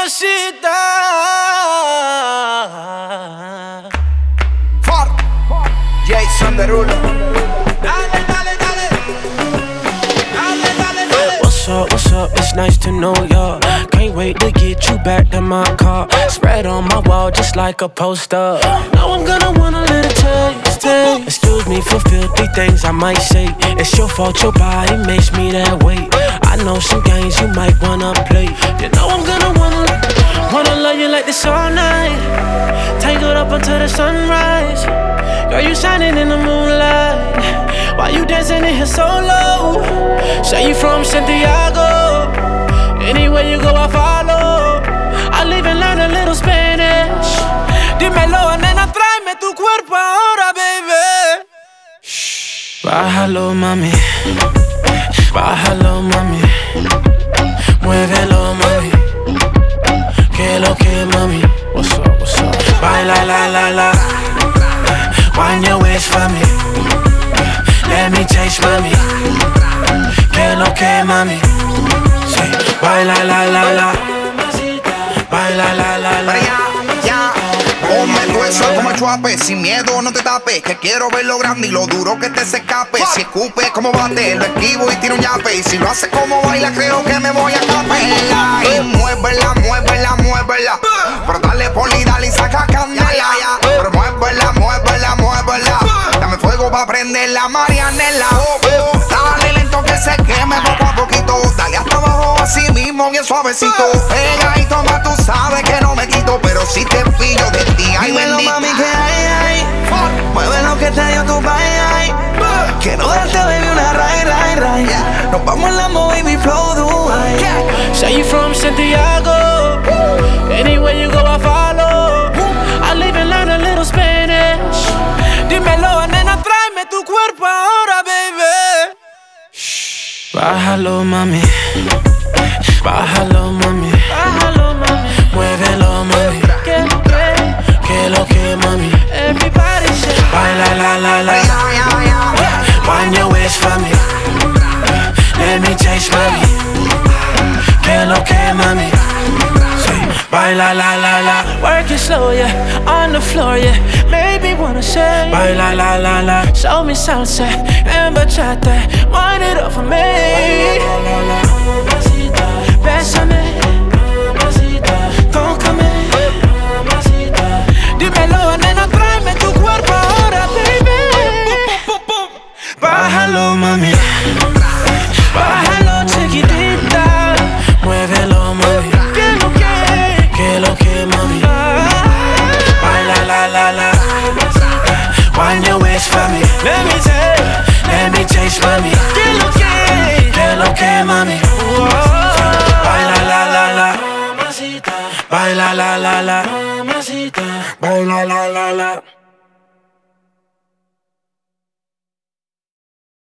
mamacita. Jason Derulo. Dale, dale, dale. Dale, dale, dale. What's up, it's nice to know ya. Can't wait to get you back in my car. Spread on my wall just like a poster. Now I'm gonna want a little taste. Excuse me for filthy things I might say. It's your fault your body makes me that way. I know some games you might wanna play. You know I'm gonna wanna love you like this all night. Tangled up until the sunrise. Girl, you shining in the moonlight. Why you dancing in here so low? Say you from Santiago. Anywhere you go I follow. I'll even learn a little Spanish. Dímelo, nena, tráeme tu cuerpo ahora, baby. Shh. Bájalo, mami. Bájalo, mami. Muévelo, mami. Que lo que, mami. What's up, what's up? Baila, la, la, la. Wind your waist for me. Let me taste, mami. Que lo que, mami. Say, baila, la, la, la. Baila, la, la, la. Ponme tu eso como chuape, sin miedo no te tapes. Que quiero ver lo grande y lo duro que te se escape. Si escupe como bate, lo esquivo y tiro un yape. Y si lo hace como baila, creo que me voy a capela. Y muévela, muévela, muévela. Pero dale poli, dale y saca candela. Pero muévela, muévela, muévela. Dame fuego pa' prender la Marianela. Dale lento que se queme poco a poquito. Dale hasta abajo así mismo, bien suavecito. Pega y toma, tú sabes que no me quito. Pero si te pillo de ti, ay dímelo, bendita. mami, que hay. Mueve lo que te dio tu bye. Quiero darte, baby, una ray. Nos vamos en Lambo, baby, flow Dubai. Say you from Santiago. Anywhere you go I follow. I'll even learn a little Spanish. Dímelo, nena, tráeme tu cuerpo ahora, baby. Shh. Bájalo, mami. Bájalo, mami. Bájalo, mami. Muévelo, mami. Que lo que, mami. Everybody say, baila, la, la, la. Wind your waist for me. Let me taste, mami. Que lo que, mami. Say, baila, la, la, la. Work it slow, yeah. On the floor, yeah. Maybe wanna say, baila, la, la, la. Show me salsa and bachata. Wind it up for me. Bésame. Tócame. Dímelo, nena, tráeme tu cuerpo ahora, baby. Bájalo, mami. Bájalo, chiquitita. Muévelo, mami. Que lo que, mami. Baila, la, la, la. Wind your waist for me. Let me taste, mami. Que lo que, mami. Baila, la, la, la. Baila, la, la, la. Baila, la, la, la.